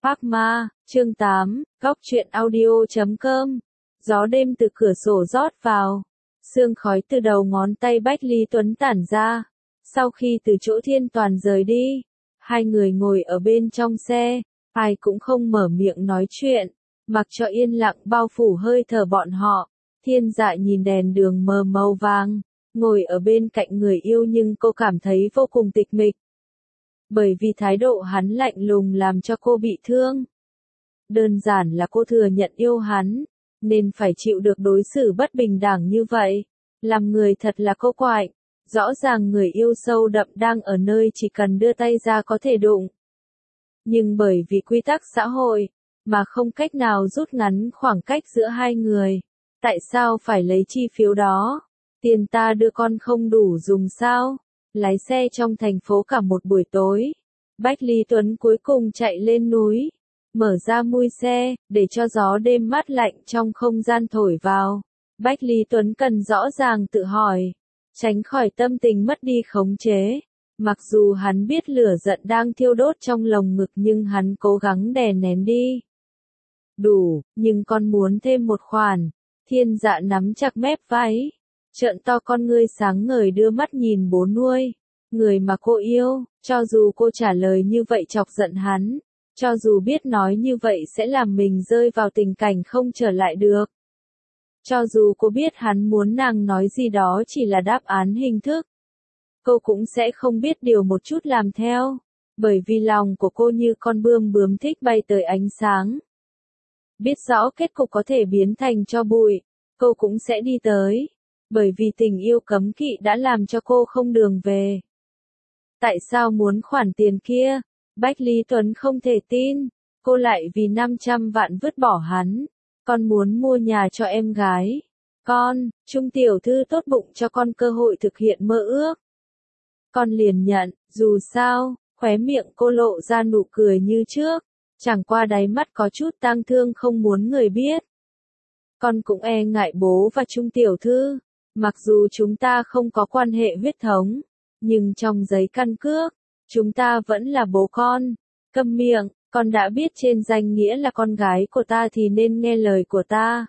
Phác Ma, chương 8, Góc truyện audio.com. Gió đêm từ cửa sổ rót vào. Sương khói từ đầu ngón tay Bách Lý Tuấn tản ra. Sau khi từ chỗ Thiên Toàn rời đi, hai người ngồi ở bên trong xe, ai cũng không mở miệng nói chuyện, mặc cho yên lặng bao phủ hơi thở bọn họ. Thiên Dạ nhìn đèn đường mờ màu vàng, ngồi ở bên cạnh người yêu nhưng cô cảm thấy vô cùng tịch mịch. Bởi vì thái độ hắn lạnh lùng làm cho cô bị thương. Đơn giản là cô thừa nhận yêu hắn, nên phải chịu được đối xử bất bình đẳng như vậy. Làm người thật là cô quạnh. Rõ ràng người yêu sâu đậm đang ở nơi chỉ cần đưa tay ra có thể đụng. Nhưng bởi vì quy tắc xã hội, mà không cách nào rút ngắn khoảng cách giữa hai người. Tại sao phải lấy chi phiếu đó? Tiền ta đưa con không đủ dùng sao? Lái xe trong thành phố cả một buổi tối. Bách Lý Tuấn cuối cùng chạy lên núi. Mở ra mui xe, để cho gió đêm mát lạnh trong không gian thổi vào. Bách Lý Tuấn cần rõ ràng tự hỏi. Tránh khỏi tâm tình mất đi khống chế. Mặc dù hắn biết lửa giận đang thiêu đốt trong lồng ngực nhưng hắn cố gắng đè nén đi. Đủ, nhưng con muốn thêm một khoản. Thiên Dạ nắm chặt mép váy. Trợn to con ngươi sáng ngời đưa mắt nhìn bố nuôi. Người mà cô yêu, cho dù cô trả lời như vậy chọc giận hắn. Cho dù biết nói như vậy sẽ làm mình rơi vào tình cảnh không trở lại được. Cho dù cô biết hắn muốn nàng nói gì đó chỉ là đáp án hình thức. Cô cũng sẽ không biết điều một chút làm theo. Bởi vì lòng của cô như con bướm thích bay tới ánh sáng. Biết rõ kết cục có thể biến thành tro bụi, cô cũng sẽ đi tới. Bởi vì tình yêu cấm kỵ đã làm cho cô không đường về. Tại sao muốn khoản tiền kia? Bách Lý Tuấn không thể tin. Cô lại vì 500 vạn vứt bỏ hắn. Con muốn mua nhà cho em gái. Con, Trung tiểu thư tốt bụng cho con cơ hội thực hiện mơ ước. Con liền nhận, dù sao, khóe miệng cô lộ ra nụ cười như trước. Chẳng qua đáy mắt có chút tang thương không muốn người biết. Con cũng e ngại bố và Trung tiểu thư. Mặc dù chúng ta không có quan hệ huyết thống, nhưng trong giấy căn cước, chúng ta vẫn là bố con. Câm miệng, con đã biết trên danh nghĩa là con gái của ta thì nên nghe lời của ta.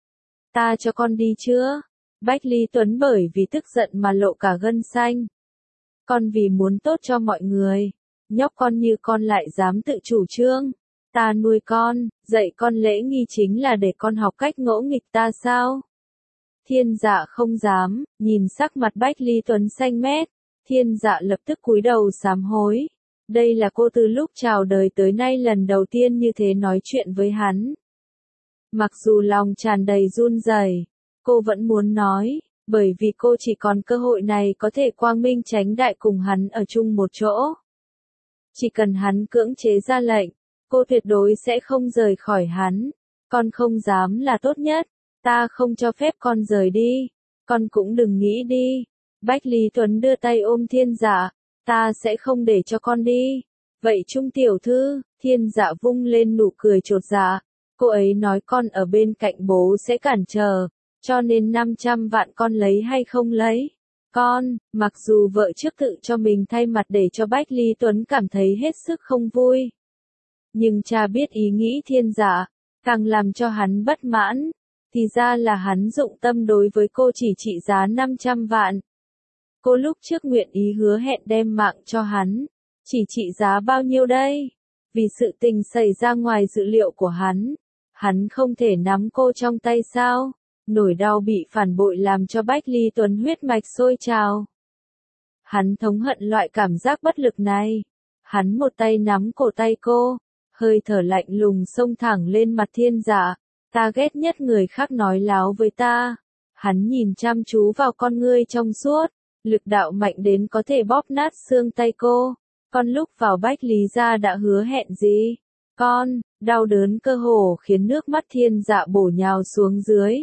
Ta cho con đi chưa? Bách Lý Tuấn bởi vì tức giận mà lộ cả gân xanh. Con vì muốn tốt cho mọi người, nhóc con như con lại dám tự chủ trương. Ta nuôi con, dạy con lễ nghi chính là để con học cách ngỗ nghịch ta sao? Thiên Dạ không dám, nhìn sắc mặt Bách Lý Tuấn xanh mét. Thiên Dạ lập tức cúi đầu sám hối. Đây là cô từ lúc chào đời tới nay lần đầu tiên như thế nói chuyện với hắn. Mặc dù lòng tràn đầy run rẩy, cô vẫn muốn nói, bởi vì cô chỉ còn cơ hội này có thể quang minh chánh đại cùng hắn ở chung một chỗ. Chỉ cần hắn cưỡng chế ra lệnh, cô tuyệt đối sẽ không rời khỏi hắn. Con không dám là tốt nhất, ta không cho phép con rời đi, con cũng đừng nghĩ đi. Bách Lý Tuấn đưa tay ôm Thiên Dạ, ta sẽ không để cho con đi. Vậy Trung tiểu thư, Thiên Dạ vung lên nụ cười chột dạ. Cô ấy nói con ở bên cạnh bố sẽ cản trở, cho nên 500 vạn con lấy hay không lấy. Con, mặc dù vợ trước tự cho mình thay mặt để cho Bách Lý Tuấn cảm thấy hết sức không vui. Nhưng cha biết ý nghĩ Thiên Dạ, càng làm cho hắn bất mãn. Thì ra là hắn dụng tâm đối với cô chỉ trị giá 500 vạn. Cô lúc trước nguyện ý hứa hẹn đem mạng cho hắn. Chỉ trị giá bao nhiêu đây? Vì sự tình xảy ra ngoài dự liệu của hắn. Hắn không thể nắm cô trong tay sao? Nỗi đau bị phản bội làm cho Bách Lý Tuấn huyết mạch sôi trào. Hắn thống hận loại cảm giác bất lực này. Hắn một tay nắm cổ tay cô. Hơi thở lạnh lùng xông thẳng lên mặt Thiên Dạ. Ta ghét nhất người khác nói láo với ta. Hắn nhìn chăm chú vào con ngươi trong suốt. Lực đạo mạnh đến có thể bóp nát xương tay cô. Con lúc vào Bách Lý gia đã hứa hẹn gì? Con, đau đớn cơ hồ khiến nước mắt Thiên Dạ bổ nhào xuống dưới.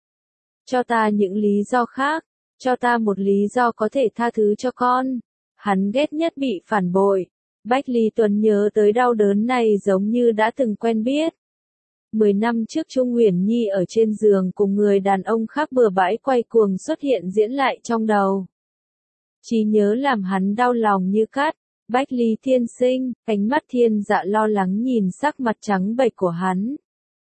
Cho ta những lý do khác. Cho ta một lý do có thể tha thứ cho con. Hắn ghét nhất bị phản bội. Bách Lý Tuấn nhớ tới đau đớn này giống như đã từng quen biết. 10 năm trước Trung Huyền Nhi ở trên giường cùng người đàn ông khác bừa bãi quay cuồng xuất hiện diễn lại trong đầu. Trí nhớ làm hắn đau lòng như cắt. Bách Lý tiên sinh, ánh mắt Thiên Dạ lo lắng nhìn sắc mặt trắng bệch của hắn.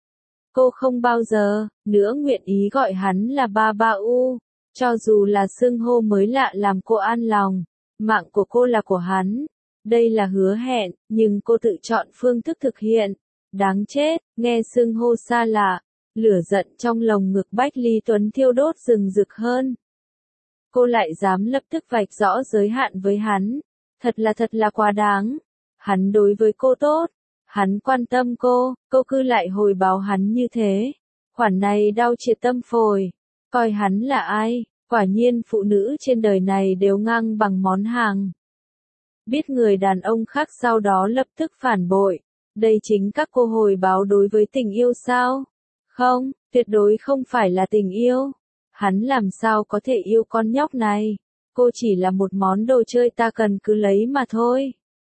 Cô không bao giờ nữa nguyện ý gọi hắn là ba ba U, cho dù là xưng hô mới lạ làm cô an lòng. Mạng của cô là của hắn. Đây là hứa hẹn, nhưng cô tự chọn phương thức thực hiện. Đáng chết, nghe xưng hô xa lạ, lửa giận trong lồng ngực Bách Lý Tuấn thiêu đốt rừng rực hơn. Cô lại dám lập tức vạch rõ giới hạn với hắn. Thật là quá đáng. Hắn đối với cô tốt. Hắn quan tâm cô cứ lại hồi báo hắn như thế. Khoản này đau triệt tâm phổi. Coi hắn là ai? Quả nhiên phụ nữ trên đời này đều ngang bằng món hàng. Biết người đàn ông khác sau đó lập tức phản bội. Đây chính các cô hồi báo đối với tình yêu sao? Không, tuyệt đối không phải là tình yêu. Hắn làm sao có thể yêu con nhóc này? Cô chỉ là một món đồ chơi ta cần cứ lấy mà thôi.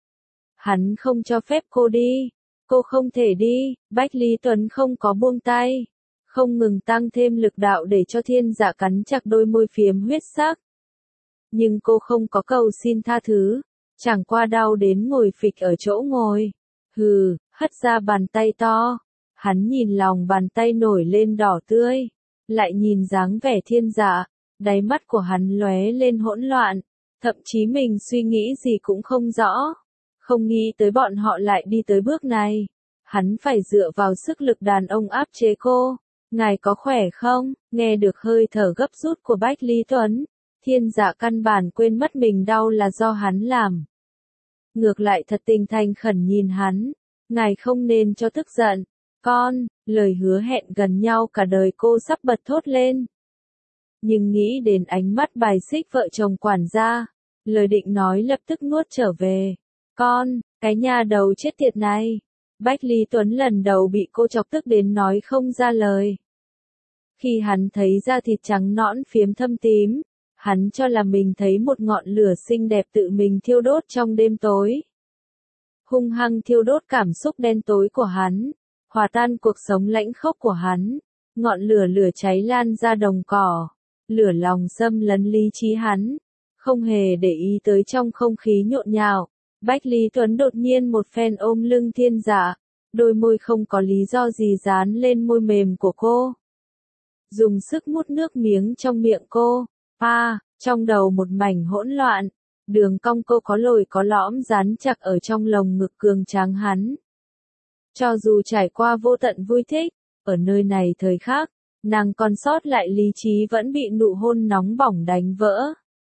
Hắn không cho phép cô đi. Cô không thể đi. Bách Lý Tuấn không có buông tay. Không ngừng tăng thêm lực đạo để cho Thiên Dạ cắn chặt đôi môi phiếm huyết sắc. Nhưng cô không có cầu xin tha thứ. Chẳng qua đau đến ngồi phịch ở chỗ ngồi. Hừ, hất ra bàn tay to. Hắn nhìn lòng bàn tay nổi lên đỏ tươi. Lại nhìn dáng vẻ Thiên Dạ. Đáy mắt của hắn lóe lên hỗn loạn. Thậm chí mình suy nghĩ gì cũng không rõ. Không nghĩ tới bọn họ lại đi tới bước này. Hắn phải dựa vào sức lực đàn ông áp chế cô. Ngài có khỏe không? Nghe được hơi thở gấp rút của Bách Lý Tuấn. Thiên Dạ căn bản quên mất mình đau là do hắn làm. Ngược lại thật tình thành khẩn nhìn hắn. Ngài không nên cho tức giận. Con, lời hứa hẹn gần nhau cả đời cô sắp bật thốt lên. Nhưng nghĩ đến ánh mắt bài xích vợ chồng quản gia. Lời định nói lập tức nuốt trở về. Con, cái nhà đầu chết tiệt này. Bách Lý Tuấn lần đầu bị cô chọc tức đến nói không ra lời. Khi hắn thấy da thịt trắng nõn phiếm thâm tím, hắn cho là mình thấy một ngọn lửa xinh đẹp tự mình thiêu đốt trong đêm tối. Hung hăng thiêu đốt cảm xúc đen tối của hắn, hòa tan cuộc sống lãnh khốc của hắn. Ngọn lửa cháy lan ra đồng cỏ, lửa lòng xâm lấn lý trí hắn, không hề để ý tới trong không khí nhộn nhạo. Bách Lý Tuấn đột nhiên một phen ôm lưng Thiên Dạ, đôi môi không có lý do gì dán lên môi mềm của cô. Dùng sức mút nước miếng trong miệng cô. Trong đầu một mảnh hỗn loạn, đường cong cô có lồi có lõm dán chặt ở trong lồng ngực cường tráng hắn. Cho dù trải qua vô tận vui thích, ở nơi này thời khắc, nàng còn sót lại lý trí vẫn bị nụ hôn nóng bỏng đánh vỡ.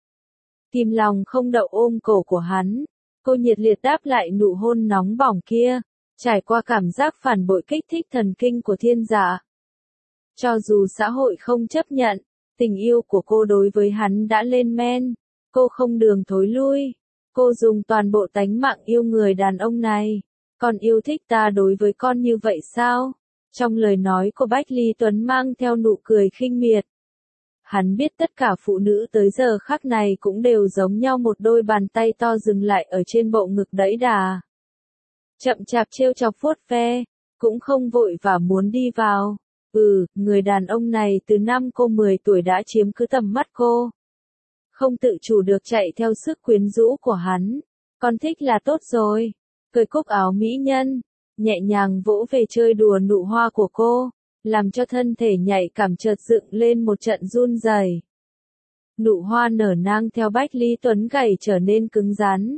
Tim lòng không đậu ôm cổ của hắn, cô nhiệt liệt đáp lại nụ hôn nóng bỏng kia, trải qua cảm giác phản bội kích thích thần kinh của Thiên Dạ. Cho dù xã hội không chấp nhận, tình yêu của cô đối với hắn đã lên men, cô không đường thối lui, cô dùng toàn bộ tánh mạng yêu người đàn ông này. Con yêu thích ta đối với con như vậy sao? Trong lời nói của Bách Lý Tuấn mang theo nụ cười khinh miệt. Hắn biết tất cả phụ nữ tới giờ khắc này cũng đều giống nhau, một đôi bàn tay to dừng lại ở trên bộ ngực đẫy đà. Chậm chạp trêu chọc vuốt ve, cũng không vội và muốn đi vào. Người đàn ông này từ năm cô 10 tuổi đã chiếm cứ tầm mắt cô. Không tự chủ được chạy theo sức quyến rũ của hắn. Con thích là tốt rồi. Cởi cúc áo mỹ nhân, nhẹ nhàng vỗ về chơi đùa nụ hoa của cô, làm cho thân thể nhạy cảm chợt dựng lên một trận run rẩy. Nụ hoa nở nang theo Bách Lý Tuấn gầy trở nên cứng rắn.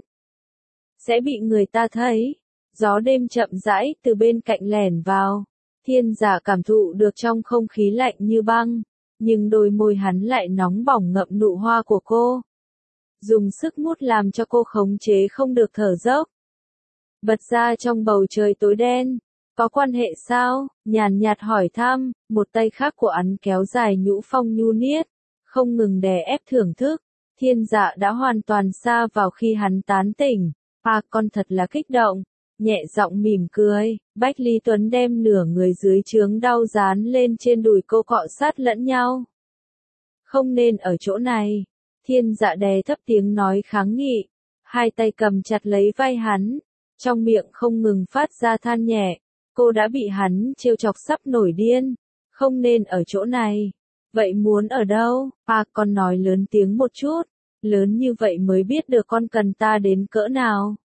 Sẽ bị người ta thấy. Gió đêm chậm rãi từ bên cạnh lẻn vào. Thiên Dạ cảm thụ được trong không khí lạnh như băng, nhưng đôi môi hắn lại nóng bỏng ngậm nụ hoa của cô. Dùng sức mút làm cho cô khống chế không được thở dốc. Bật ra trong bầu trời tối đen. Có quan hệ sao? Nhàn nhạt hỏi thăm, một tay khác của hắn kéo dài nhũ phong nhu niết, không ngừng đè ép thưởng thức. Thiên Dạ đã hoàn toàn sa vào khi hắn tán tỉnh. Con thật là kích động. Nhẹ giọng mỉm cười, Bách Lý Tuấn đem nửa người dưới trướng đau dán lên trên đùi cô cọ sát lẫn nhau. Không nên ở chỗ này. Thiên Dạ đè thấp tiếng nói kháng nghị. Hai tay cầm chặt lấy vai hắn. Trong miệng không ngừng phát ra than nhẹ. Cô đã bị hắn trêu chọc sắp nổi điên. Không nên ở chỗ này. Vậy muốn ở đâu? Con nói lớn tiếng một chút. Lớn như vậy mới biết được con cần ta đến cỡ nào.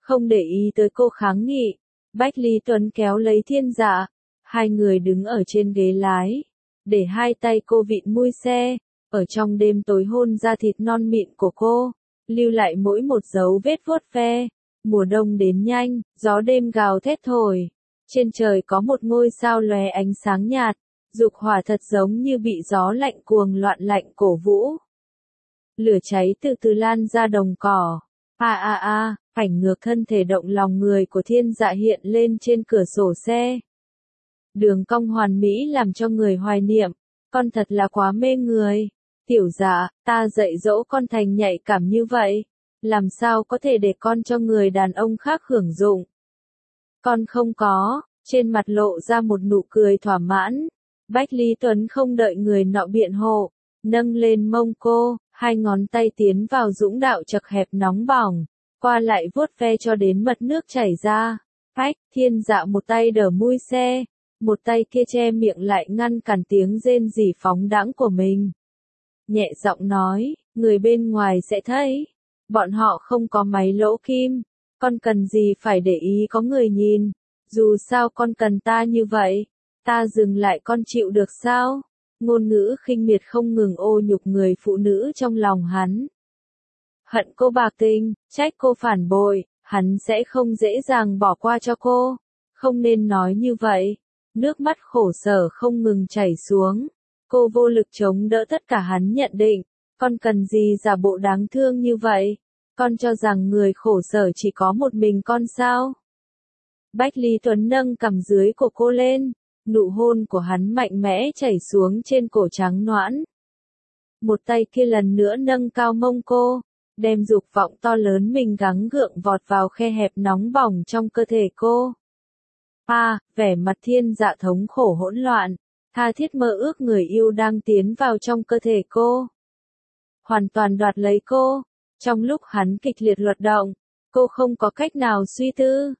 Không để ý tới cô kháng nghị, Bách Lý Tuấn kéo lấy Thiên Dạ, hai người đứng ở trên ghế lái, để hai tay cô vịn mui xe, ở trong đêm tối hôn ra thịt non mịn của cô, lưu lại mỗi một dấu vết vuốt ve. Mùa đông đến nhanh, gió đêm gào thét thổi, trên trời có một ngôi sao lóe ánh sáng nhạt, dục hỏa thật giống như bị gió lạnh cuồng loạn lạnh cổ vũ. Lửa cháy từ từ lan ra đồng cỏ. Ảnh ngược thân thể động lòng người của Thiên Dạ hiện lên trên cửa sổ xe. Đường cong hoàn mỹ làm cho người hoài niệm, con thật là quá mê người. Tiểu Dạ, ta dạy dỗ con thành nhạy cảm như vậy, làm sao có thể để con cho người đàn ông khác hưởng dụng. Con không có, trên mặt lộ ra một nụ cười thỏa mãn. Bách Lý Tuấn không đợi người nọ biện hộ, nâng lên mông cô, hai ngón tay tiến vào dũng đạo chật hẹp nóng bỏng, qua lại vuốt ve cho đến mật nước chảy ra. Thiên Dạ một tay đỡ mui xe, một tay kia che miệng lại ngăn cản tiếng rên rỉ phóng đãng của mình. Nhẹ giọng nói, người bên ngoài sẽ thấy, bọn họ không có máy lỗ kim, con cần gì phải để ý có người nhìn, dù sao con cần ta như vậy, ta dừng lại con chịu được sao? Ngôn ngữ khinh miệt không ngừng ô nhục người phụ nữ trong lòng hắn. Hận cô bạc tình, trách cô phản bội, hắn sẽ không dễ dàng bỏ qua cho cô. Không nên nói như vậy. Nước mắt khổ sở không ngừng chảy xuống. Cô vô lực chống đỡ tất cả hắn nhận định. Con cần gì giả bộ đáng thương như vậy? Con cho rằng người khổ sở chỉ có một mình con sao? Bách Lý Tuấn nâng cằm dưới của cô lên. Nụ hôn của hắn mạnh mẽ chảy xuống trên cổ trắng nõn. Một tay kia lần nữa nâng cao mông cô, đem dục vọng to lớn mình gắng gượng vọt vào khe hẹp nóng bỏng trong cơ thể cô. Vẻ mặt Thiên Dạ thống khổ hỗn loạn, tha thiết mơ ước người yêu đang tiến vào trong cơ thể cô. Hoàn toàn đoạt lấy cô, trong lúc hắn kịch liệt luật động, cô không có cách nào suy tư.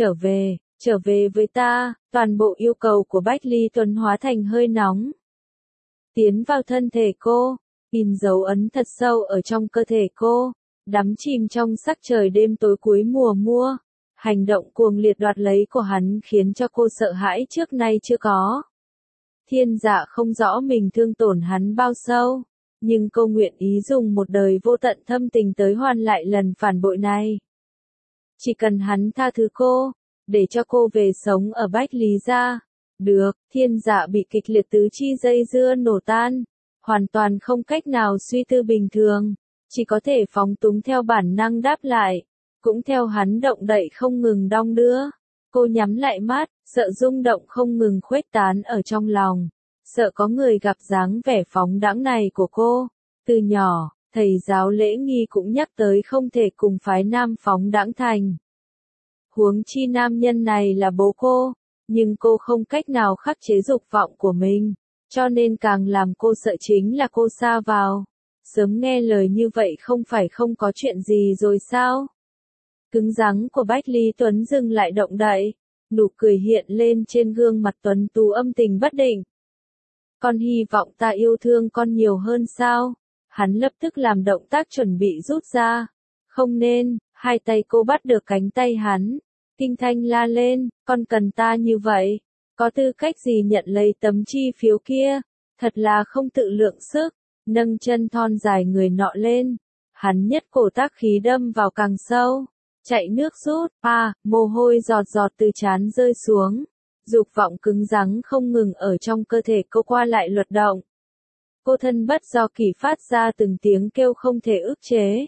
Trở về với ta, toàn bộ yêu cầu của Bách Lý Tuấn hóa thành hơi nóng. Tiến vào thân thể cô, in dấu ấn thật sâu ở trong cơ thể cô, đắm chìm trong sắc trời đêm tối cuối mùa mua. Hành động cuồng liệt đoạt lấy của hắn khiến cho cô sợ hãi trước nay chưa có. Thiên Dạ không rõ mình thương tổn hắn bao sâu, nhưng cô nguyện ý dùng một đời vô tận thâm tình tới hoàn lại lần phản bội này. Chỉ cần hắn tha thứ cô, để cho cô về sống ở Bách Lý gia. Được, Thiên Dạ bị kịch liệt tứ chi dây dưa nổ tan, hoàn toàn không cách nào suy tư bình thường, chỉ có thể phóng túng theo bản năng đáp lại, cũng theo hắn động đậy không ngừng đong đưa. Cô nhắm lại mắt, sợ rung động không ngừng khuếch tán ở trong lòng, sợ có người gặp dáng vẻ phóng đãng này của cô. Từ nhỏ, thầy giáo lễ nghi cũng nhắc tới không thể cùng phái nam phóng đãng thành. Huống chi nam nhân này là bố cô, nhưng cô không cách nào khắc chế dục vọng của mình, cho nên càng làm cô sợ chính là cô sa vào. Sớm nghe lời như vậy không phải không có chuyện gì rồi sao? Cứng rắn của Bách Lý Tuấn dừng lại động đậy, nụ cười hiện lên trên gương mặt tuấn tú âm tình bất định. Con hy vọng ta yêu thương con nhiều hơn sao? Hắn lập tức làm động tác chuẩn bị rút ra. Không nên, hai tay cô bắt được cánh tay hắn. Kinh thanh la lên, con cần ta như vậy. Có tư cách gì nhận lấy tấm chi phiếu kia? Thật là không tự lượng sức. Nâng chân thon dài người nọ lên. Hắn nhất cổ tác khí đâm vào càng sâu. Chạy nước rút, mồ hôi giọt giọt từ trán rơi xuống. Dục vọng cứng rắn không ngừng ở trong cơ thể cô qua lại luật động. Cô thân bất do kỳ phát ra từng tiếng kêu không thể ức chế.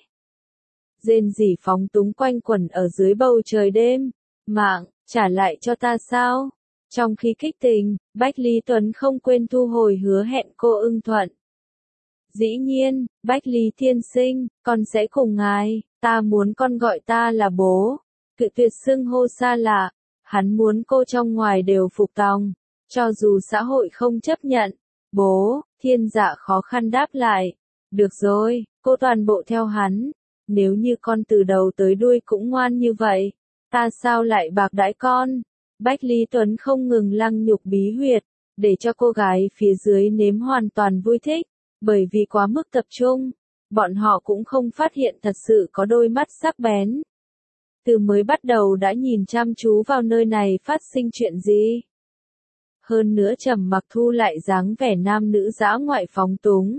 Rên rỉ phóng túng quanh quẩn ở dưới bầu trời đêm. Mạng, trả lại cho ta sao? Trong khi kích tình, Bách Lý Tuấn không quên thu hồi hứa hẹn cô ưng thuận. Dĩ nhiên, Bách Lý tiên sinh, con sẽ cùng ngài, ta muốn con gọi ta là bố. Cự tuyệt xưng hô xa lạ, hắn muốn cô trong ngoài đều phục tòng, cho dù xã hội không chấp nhận. Bố, Thiên Dạ khó khăn đáp lại. Được rồi, cô toàn bộ theo hắn. Nếu như con từ đầu tới đuôi cũng ngoan như vậy, ta sao lại bạc đãi con? Bách Lý Tuấn không ngừng lăng nhục bí huyệt, để cho cô gái phía dưới nếm hoàn toàn vui thích. Bởi vì quá mức tập trung, bọn họ cũng không phát hiện thật sự có đôi mắt sắc bén. từ mới bắt đầu đã nhìn chăm chú vào nơi này phát sinh chuyện gì. Hơn nữa Trầm Mặc Thu lại dáng vẻ nam nữ dã ngoại phóng túng.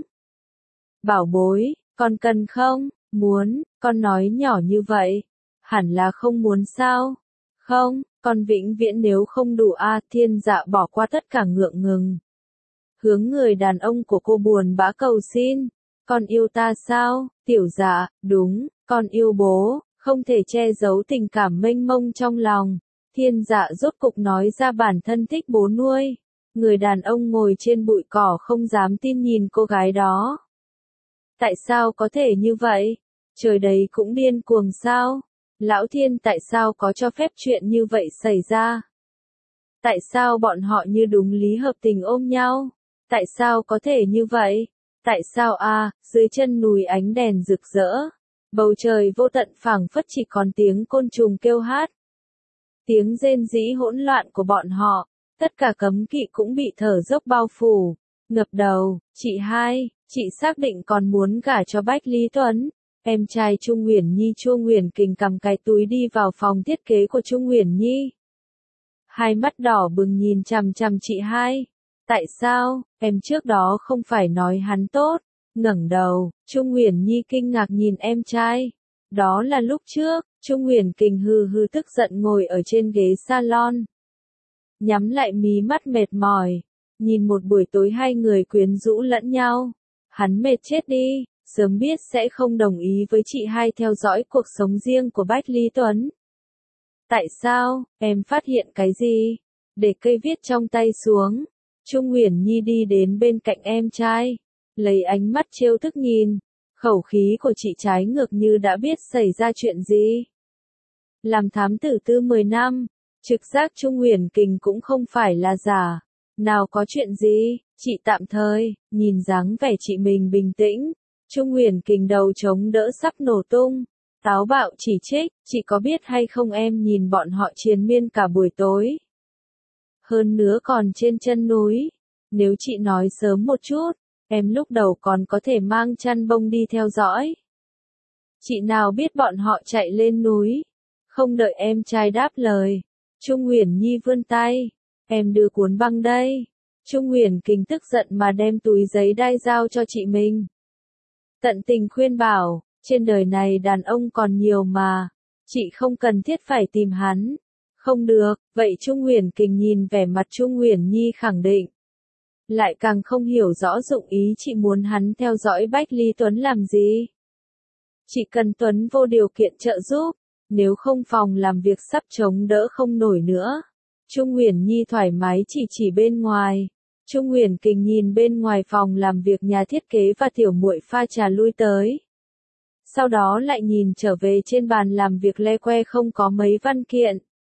Bảo bối, con cần không? Muốn, con nói nhỏ như vậy. Hẳn là không muốn sao? Không, con vĩnh viễn nếu không đủ Thiên Dạ bỏ qua tất cả ngượng ngùng. Hướng người đàn ông của cô buồn bã cầu xin. Con yêu ta sao? Tiểu Dạ, đúng, con yêu bố, không thể che giấu tình cảm mênh mông trong lòng. Thiên Dạ rốt cục nói ra bản thân thích bố nuôi. Người đàn ông ngồi trên bụi cỏ không dám tin nhìn cô gái đó. Tại sao có thể như vậy? Trời đấy cũng điên cuồng sao? Lão Thiên tại sao có cho phép chuyện như vậy xảy ra? Tại sao bọn họ như đúng lý hợp tình ôm nhau? Tại sao có thể như vậy? Tại sao dưới chân núi ánh đèn rực rỡ, bầu trời vô tận phảng phất chỉ còn tiếng côn trùng kêu hát. Tiếng rên rỉ hỗn loạn của bọn họ, tất cả cấm kỵ cũng bị thở dốc bao phủ, ngập đầu. Chị hai, chị xác định còn muốn gả cho Bách Lý Tuấn. Em trai Trung Uyển Nhi Chu Uyển Kình cầm cái túi đi vào phòng thiết kế của Trung Uyển Nhi. Hai mắt đỏ bừng nhìn chằm chằm chị hai. Tại sao, em trước đó không phải nói hắn tốt? Ngẩng đầu, Trung Uyển Nhi kinh ngạc nhìn em trai. Đó là lúc trước, Trung Uyển Kình hừ hừ tức giận ngồi ở trên ghế salon. Nhắm lại mí mắt mệt mỏi, nhìn một buổi tối hai người quyến rũ lẫn nhau. Hắn mệt chết đi, sớm biết sẽ không đồng ý với chị hai theo dõi cuộc sống riêng của Bách Lý Tuấn. Tại sao, em phát hiện cái gì? Để cây viết trong tay xuống. Trung Uyển Nhi đi đến bên cạnh em trai, lấy ánh mắt trêu tức nhìn, khẩu khí của chị trái ngược như đã biết xảy ra chuyện gì. Làm thám tử tư 10 năm, trực giác Trung Uyển Kình cũng không phải là giả. Nào có chuyện gì, chị tạm thời, nhìn dáng vẻ chị mình bình tĩnh. Trung Uyển Kình đầu chống đỡ sắp nổ tung, táo bạo chỉ trích, chị có biết hay không em nhìn bọn họ triền miên cả buổi tối. Hơn nữa còn trên chân núi, nếu chị nói sớm một chút, em lúc đầu còn có thể mang chăn bông đi theo dõi. Chị nào biết bọn họ chạy lên núi, không đợi em trai đáp lời. Trung Uyển Nhi vươn tay, em đưa cuốn băng đây. Trung Uyển Kình tức giận mà đem túi giấy đai giao cho chị mình. Tận tình khuyên bảo, trên đời này đàn ông còn nhiều mà, chị không cần thiết phải tìm hắn. Không được, vậy Trung Uyển Kình nhìn vẻ mặt Trung Uyển Nhi khẳng định. Lại càng không hiểu rõ dụng ý chị muốn hắn theo dõi Bách Lý Tuấn làm gì. Chỉ cần Tuấn vô điều kiện trợ giúp, nếu không phòng làm việc sắp chống đỡ không nổi nữa. Trung Uyển Nhi thoải mái chỉ bên ngoài. Trung Uyển Kình nhìn bên ngoài phòng làm việc nhà thiết kế và tiểu muội pha trà lui tới. Sau đó lại nhìn trở về trên bàn làm việc le que không có mấy văn kiện.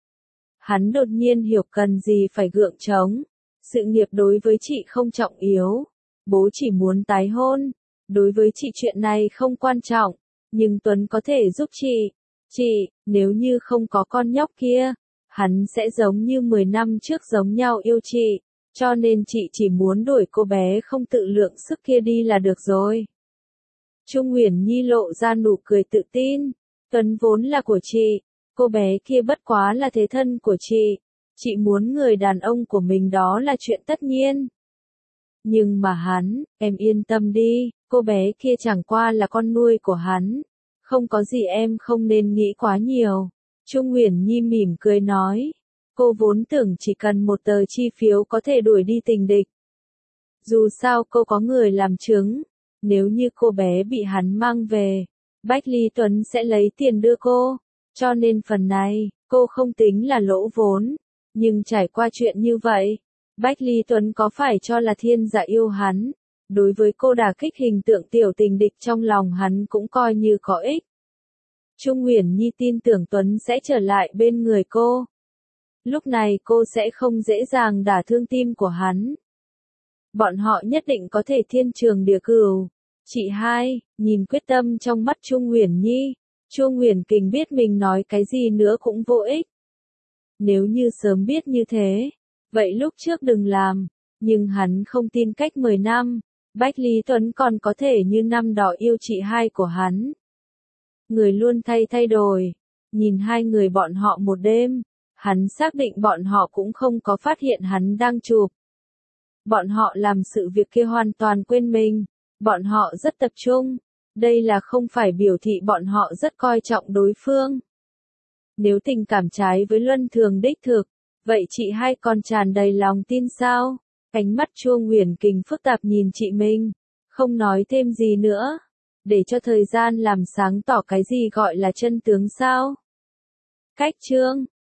Hắn đột nhiên hiểu cần gì phải gượng chống. Sự nghiệp đối với chị không trọng yếu. Bố chỉ muốn tái hôn. Đối với chị chuyện này không quan trọng. Nhưng Tuấn có thể giúp chị. Chị, nếu như không có con nhóc kia, hắn sẽ giống như 10 năm trước giống nhau yêu chị. Cho nên chị chỉ muốn đuổi cô bé không tự lượng sức kia đi là được rồi. Trung Uyển Nhi lộ ra nụ cười tự tin. Tuấn vốn là của chị. Cô bé kia bất quá là thế thân của chị. Chị muốn người đàn ông của mình đó là chuyện tất nhiên. Nhưng mà hắn, em yên tâm đi, cô bé kia chẳng qua là con nuôi của hắn. Không có gì em không nên nghĩ quá nhiều. Trung Uyển Nhi mỉm cười nói. Cô vốn tưởng chỉ cần một tờ chi phiếu có thể đuổi đi tình địch. Dù sao cô có người làm chứng. Nếu như cô bé bị hắn mang về, Bách Lý Tuấn sẽ lấy tiền đưa cô. Cho nên phần này, cô không tính là lỗ vốn. Nhưng trải qua chuyện như vậy, Bách Lý Tuấn có phải cho là Thiên Dạ yêu hắn? Đối với cô đả kích hình tượng tiểu tình địch trong lòng hắn cũng coi như có ích. Trung Uyển Nhi tin tưởng Tuấn sẽ trở lại bên người cô. Lúc này cô sẽ không dễ dàng đả thương tim của hắn. Bọn họ nhất định có thể thiên trường địa cửu. Chị hai, nhìn quyết tâm trong mắt Trung Uyển Nhi. Trung Uyển Kình biết mình nói cái gì nữa cũng vô ích. Nếu như sớm biết như thế, vậy lúc trước đừng làm. Nhưng hắn không tin cách 10 năm, Bách Lý Tuấn còn có thể như năm đó yêu chị hai của hắn. Người luôn thay đổi, Nhìn hai người bọn họ một đêm, hắn xác định bọn họ cũng không có phát hiện hắn đang chụp. Bọn họ làm sự việc kia hoàn toàn quên mình, bọn họ rất tập trung, đây là không phải biểu thị bọn họ rất coi trọng đối phương. Nếu tình cảm trái với luân thường đích thực, vậy chị hai còn tràn đầy lòng tin sao? Ánh mắt Chu Huyền Kình phức tạp nhìn chị mình, không nói thêm gì nữa, để cho thời gian làm sáng tỏ cái gì gọi là chân tướng sao. Cách chương